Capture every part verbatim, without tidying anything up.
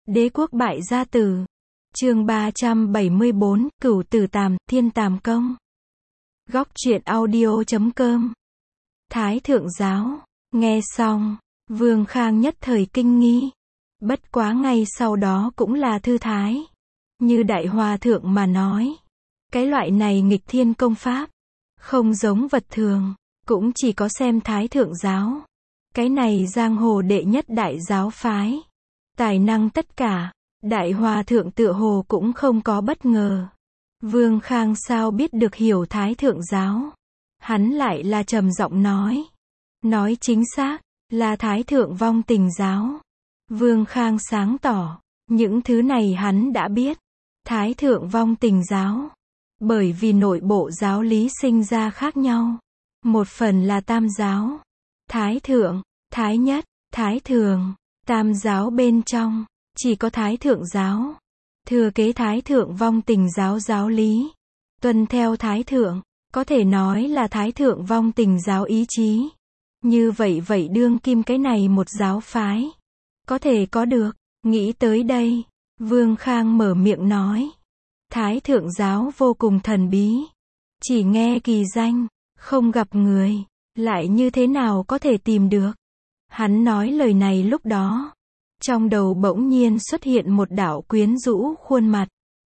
Đế quốc bại gia tử. Chương ba trăm bảy mươi bốn, Cửu Tử Tàm, Thiên Tàm Công. Góc truyện audio chấm com. Thái thượng giáo. Nghe xong, Vương Khang nhất thời kinh nghi. Bất quá ngay sau đó cũng là thư thái. Như đại hòa thượng mà nói, cái loại này nghịch thiên công pháp, không giống vật thường, cũng chỉ có xem Thái thượng giáo. Cái này giang hồ đệ nhất đại giáo phái, tài năng tất cả, đại hòa thượng tựa hồ cũng không có bất ngờ. Vương Khang sao biết được hiểu Thái thượng giáo? Hắn lại là trầm giọng nói. Nói chính xác, là Thái thượng vong tình giáo. Vương Khang sáng tỏ, những thứ này hắn đã biết. Thái thượng vong tình giáo, bởi vì nội bộ giáo lý sinh ra khác nhau. Một phần là tam giáo, Thái thượng, Thái nhất, Thái thường. Tam giáo bên trong, chỉ có Thái thượng giáo, thừa kế Thái thượng vong tình giáo giáo lý, tuân theo Thái thượng, có thể nói là Thái thượng vong tình giáo ý chí. Như vậy vậy đương kim cái này một giáo phái, có thể có được. Nghĩ tới đây, Vương Khang mở miệng nói. Thái thượng giáo vô cùng thần bí, chỉ nghe kỳ danh, không gặp người, lại như thế nào có thể tìm được. Hắn nói lời này lúc đó, trong đầu bỗng nhiên xuất hiện một đạo quyến rũ khuôn mặt.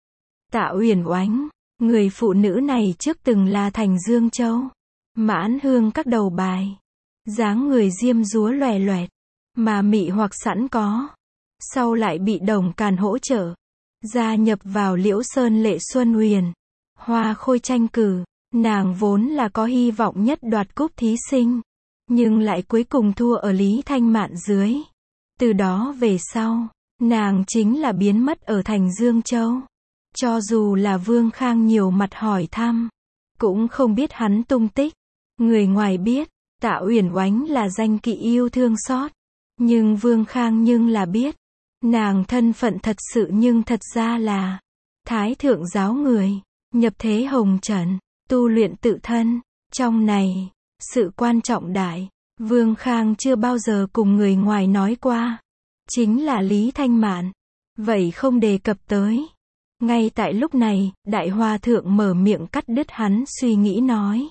Tạ Uyển Oánh, người phụ nữ này trước từng là thành Dương Châu, Mãn Hương các đầu bài, dáng người diêm dúa loè loẹt, mà mị hoặc sẵn có, sau lại bị Đồng Càn hỗ trợ, gia nhập vào Liễu Sơn Lệ Xuân Huyền, Hoa Khôi tranh cử. Nàng vốn là có hy vọng nhất đoạt cúp thí sinh, nhưng lại cuối cùng thua ở Lý Thanh Mạn dưới. Từ đó về sau, nàng chính là biến mất ở thành Dương Châu. Cho dù là Vương Khang nhiều mặt hỏi thăm, cũng không biết hắn tung tích. Người ngoài biết, Tạ Uyển Oánh là danh kỵ yêu thương xót, nhưng Vương Khang nhưng là biết, nàng thân phận thật sự nhưng thật ra là Thái thượng giáo người, nhập thế hồng trần, tu luyện tự thân. Trong này, sự quan trọng đại, Vương Khang chưa bao giờ cùng người ngoài nói qua, chính là Lý Thanh Mạn. Vậy không đề cập tới. Ngay tại lúc này, đại hòa thượng mở miệng cắt đứt hắn suy nghĩ nói.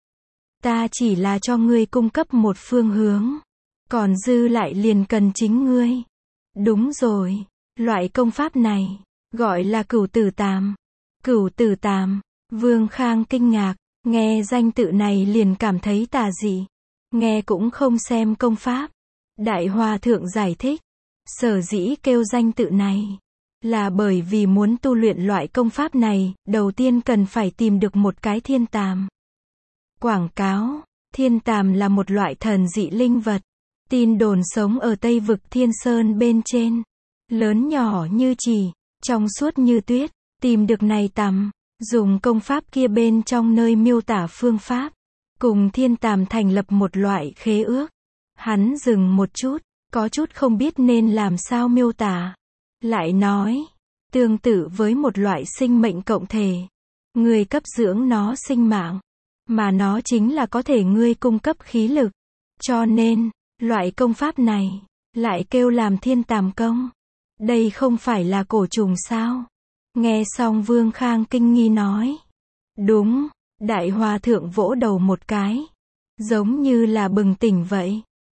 Ta chỉ là cho ngươi cung cấp một phương hướng, còn dư lại liền cần chính ngươi. Đúng rồi, loại công pháp này, gọi là Cửu Tử Tàm. Cửu Tử Tàm, Vương Khang kinh ngạc, nghe danh tự này liền cảm thấy tà dị. Nghe cũng không xem công pháp. Đại hòa thượng giải thích, sở dĩ kêu danh tự này, là bởi vì muốn tu luyện loại công pháp này, đầu tiên cần phải tìm được một cái thiên tàm. Quảng cáo, thiên tàm là một loại thần dị linh vật, tin đồn sống ở Tây vực Thiên Sơn bên trên, lớn nhỏ như chỉ, trong suốt như tuyết. Tìm được này tàm, dùng công pháp kia bên trong nơi miêu tả phương pháp, cùng thiên tàm thành lập một loại khế ước. Hắn dừng một chút, có chút không biết nên làm sao miêu tả. Lại nói, tương tự với một loại sinh mệnh cộng thể. Người cấp dưỡng nó sinh mạng, mà nó chính là có thể ngươi cung cấp khí lực. Cho nên, loại công pháp này, lại kêu làm thiên tàm công. Đây không phải là cổ trùng sao? Nghe xong Vương Khang kinh nghi nói. Đúng, đại hòa thượng vỗ đầu một cái, giống như là bừng tỉnh vậy.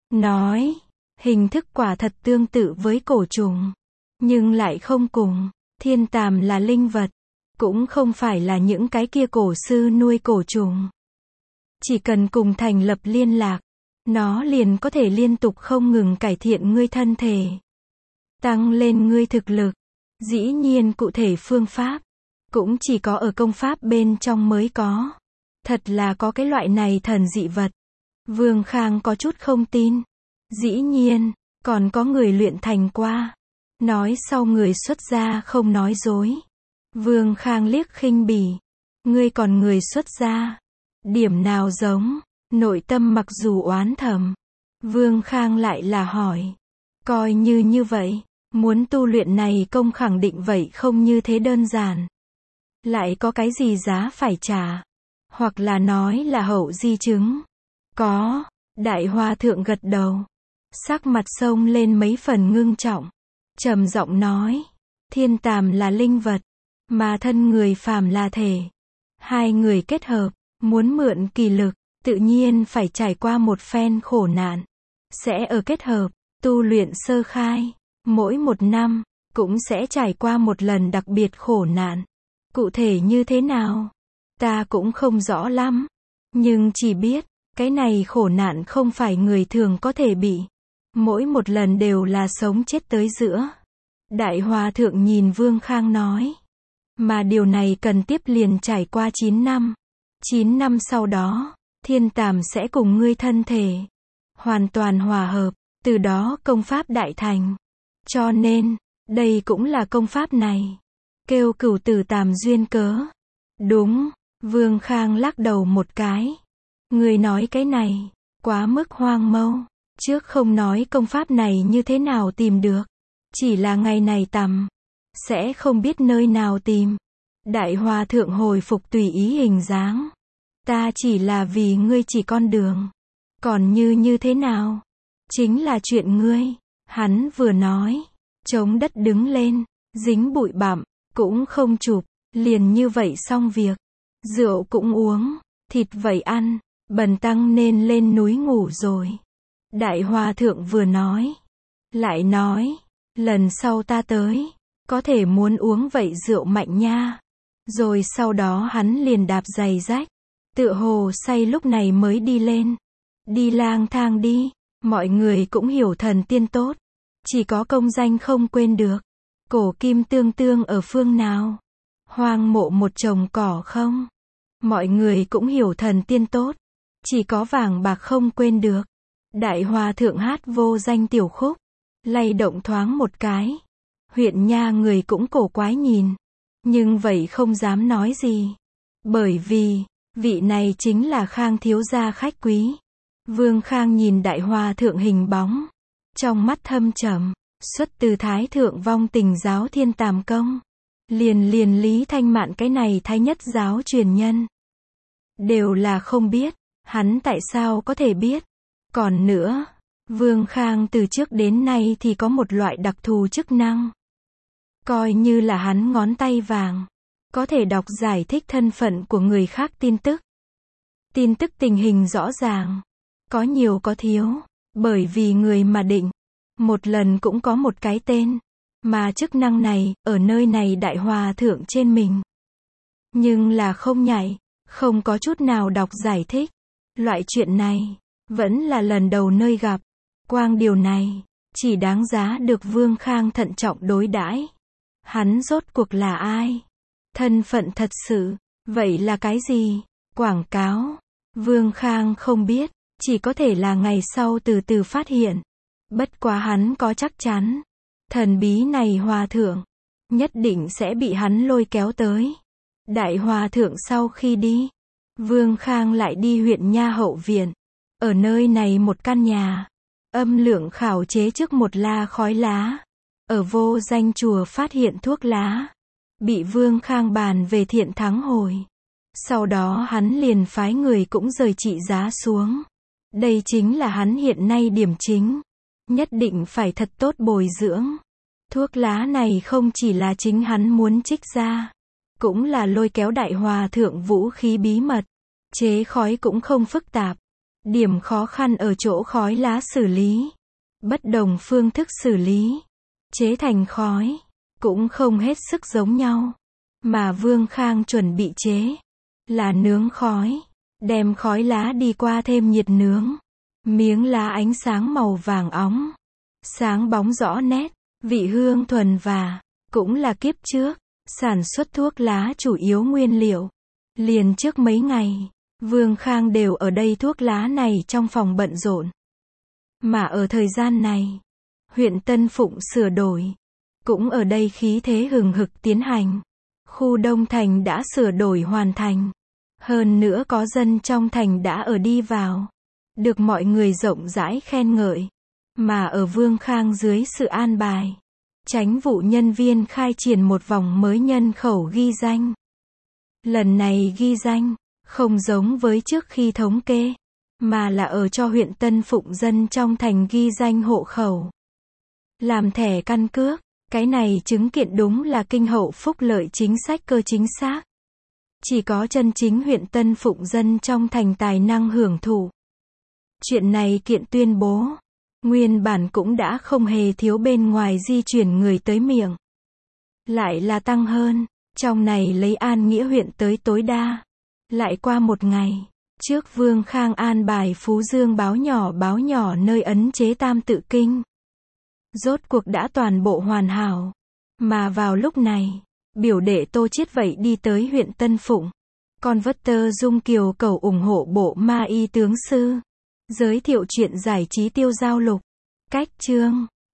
Nói, hình thức quả thật tương tự với cổ trùng, nhưng lại không cùng. Thiên tàm là linh vật, cũng không phải là những cái kia cổ sư nuôi cổ trùng. Chỉ cần cùng thành lập liên lạc, nó liền có thể liên tục không ngừng cải thiện ngươi thân thể, tăng lên ngươi thực lực. Dĩ nhiên cụ thể phương pháp, cũng chỉ có ở công pháp bên trong mới có. Thật là có cái loại này thần dị vật. Vương Khang có chút không tin. Dĩ nhiên, còn có người luyện thành qua. Nói sau người xuất gia không nói dối. Vương Khang liếc khinh bỉ. Ngươi còn người xuất gia. Điểm nào giống, nội tâm mặc dù oán thầm. Vương Khang lại là hỏi. Coi như như vậy. Muốn tu luyện này công khẳng định vậy không như thế đơn giản. Lại có cái gì giá phải trả? Hoặc là nói là hậu di chứng? Có. Đại hòa thượng gật đầu. Sắc mặt sông lên mấy phần ngưng trọng. trầm giọng nói, thiên tàm là linh vật, mà thân người phàm là thể. Hai người kết hợp, muốn mượn kỳ lực, tự nhiên phải trải qua một phen khổ nạn. Sẽ ở kết hợp, tu luyện sơ khai, mỗi một năm, cũng sẽ trải qua một lần đặc biệt khổ nạn. Cụ thể như thế nào? Ta cũng không rõ lắm. Nhưng chỉ biết, cái này khổ nạn không phải người thường có thể bị. Mỗi một lần đều là sống chết tới giữa. Đại Hòa Thượng nhìn Vương Khang nói. Mà điều này cần tiếp liền trải qua chín năm. chín năm sau đó, thiên tàm sẽ cùng ngươi thân thể hoàn toàn hòa hợp, từ đó công pháp đại thành. Cho nên, đây cũng là công pháp này. Kêu cửu tử tàm duyên cớ. Đúng, Vương Khang lắc đầu một cái. Ngươi nói cái này, quá mức hoang mâu. Trước không nói công pháp này như thế nào tìm được. Chỉ là ngày này tầm, sẽ không biết nơi nào tìm. Đại Hòa Thượng hồi phục tùy ý hình dáng. Ta chỉ là vì ngươi chỉ con đường. Còn như như thế nào? Chính là chuyện ngươi. Hắn vừa nói, chống đất đứng lên, dính bụi bặm, cũng không chụp, liền như vậy xong việc. Rượu cũng uống, thịt vậy ăn, bần tăng nên lên núi ngủ rồi. Đại Hòa Thượng vừa nói, lại nói, lần sau ta tới, có thể muốn uống vậy rượu mạnh nha. Rồi sau đó hắn liền đạp giày rách, tựa hồ say lúc này mới đi lên. Đi lang thang đi, mọi người cũng hiểu thần tiên tốt. Chỉ có công danh không quên được. Cổ kim tương tương ở phương nào? Hoang mộ một chồng cỏ không? Mọi người cũng hiểu thần tiên tốt. Chỉ có vàng bạc không quên được. Đại Hòa Thượng hát vô danh tiểu khúc, lay động thoáng một cái. Huyện nha người cũng cổ quái nhìn. Nhưng vậy không dám nói gì. Bởi vì, vị này chính là Khang thiếu gia khách quý. Vương Khang nhìn Đại Hòa Thượng hình bóng. Trong mắt thâm trầm, xuất từ Thái Thượng Vong Tình giáo Thiên Tàm Công. Liền liền Lý Thanh Mạn cái này thái nhất giáo truyền nhân. Đều là không biết, hắn tại sao có thể biết. Còn nữa, Vương Khang từ trước đến nay thì có một loại đặc thù chức năng. Coi như là hắn ngón tay vàng, có thể đọc giải thích thân phận của người khác tin tức. Tin tức tình hình rõ ràng, có nhiều có thiếu, bởi vì người mà định, một lần cũng có một cái tên, mà chức năng này, ở nơi này Đại Hòa Thượng trên mình. Nhưng là không nhảy, không có chút nào đọc giải thích. Loại chuyện này, vẫn là lần đầu nơi gặp. Quang điều này, chỉ đáng giá được Vương Khang thận trọng đối đãi. Hắn rốt cuộc là ai? Thân phận thật sự, vậy là cái gì? Quảng cáo. Vương Khang không biết, chỉ có thể là ngày sau từ từ phát hiện. Bất quá hắn có chắc chắn, thần bí này Hòa Thượng, nhất định sẽ bị hắn lôi kéo tới. Đại Hòa Thượng sau khi đi, Vương Khang lại đi huyện nha hậu viện. Ở nơi này một căn nhà, âm lượng khảo chế trước một la khói lá. Ở vô danh chùa phát hiện thuốc lá, bị Vương Khang bàn về thiện thắng hồi. Sau đó hắn liền phái người cũng rời trị giá xuống. Đây chính là hắn hiện nay điểm chính. Nhất định phải thật tốt bồi dưỡng. Thuốc lá này không chỉ là chính hắn muốn trích ra, cũng là lôi kéo Đại Hòa Thượng vũ khí bí mật. Chế khói cũng không phức tạp. Điểm khó khăn ở chỗ khói lá xử lý. Bất đồng phương thức xử lý. Chế thành khói, cũng không hết sức giống nhau. Mà Vương Khang chuẩn bị chế, là nướng khói. Đem khói lá đi qua thêm nhiệt nướng. Miếng lá ánh sáng màu vàng óng. Sáng bóng rõ nét, vị hương thuần và, cũng là kiếp trước, sản xuất thuốc lá chủ yếu nguyên liệu. Liền trước mấy ngày, Vương Khang đều ở đây thuốc lá này trong phòng bận rộn. Mà ở thời gian này, huyện Tân Phụng sửa đổi, cũng ở đây khí thế hừng hực tiến hành. Khu Đông Thành đã sửa đổi hoàn thành. Hơn nữa có dân trong thành đã ở đi vào. Được mọi người rộng rãi khen ngợi. Mà ở Vương Khang dưới sự an bài, chánh vụ nhân viên khai triển một vòng mới nhân khẩu ghi danh. Lần này ghi danh, không giống với trước khi thống kê, mà là ở cho huyện Tân Phụng dân trong thành ghi danh hộ khẩu. Làm thẻ căn cước, Cái này chứng kiện đúng là kinh hậu phúc lợi chính sách cơ chính xác. Chỉ có chân chính huyện Tân Phụng dân trong thành tài năng hưởng thụ. Chuyện này kiện tuyên bố. Nguyên bản cũng đã không hề thiếu bên ngoài di chuyển người tới miệng. Lại là tăng hơn. Trong này lấy An Nghĩa huyện tới tối đa. Lại qua một ngày. Trước Vương Khang an bài Phú Dương báo nhỏ báo nhỏ nơi ấn chế Tam Tự Kinh. Rốt cuộc đã toàn bộ hoàn hảo. Mà vào lúc này, biểu đệ Tô Chiết vậy đi tới huyện Tân Phụng. Con vất tơ Dung Kiều cầu ủng hộ bộ ma y tướng sư. Giới thiệu chuyện giải trí tiêu giao lục. Cách chương.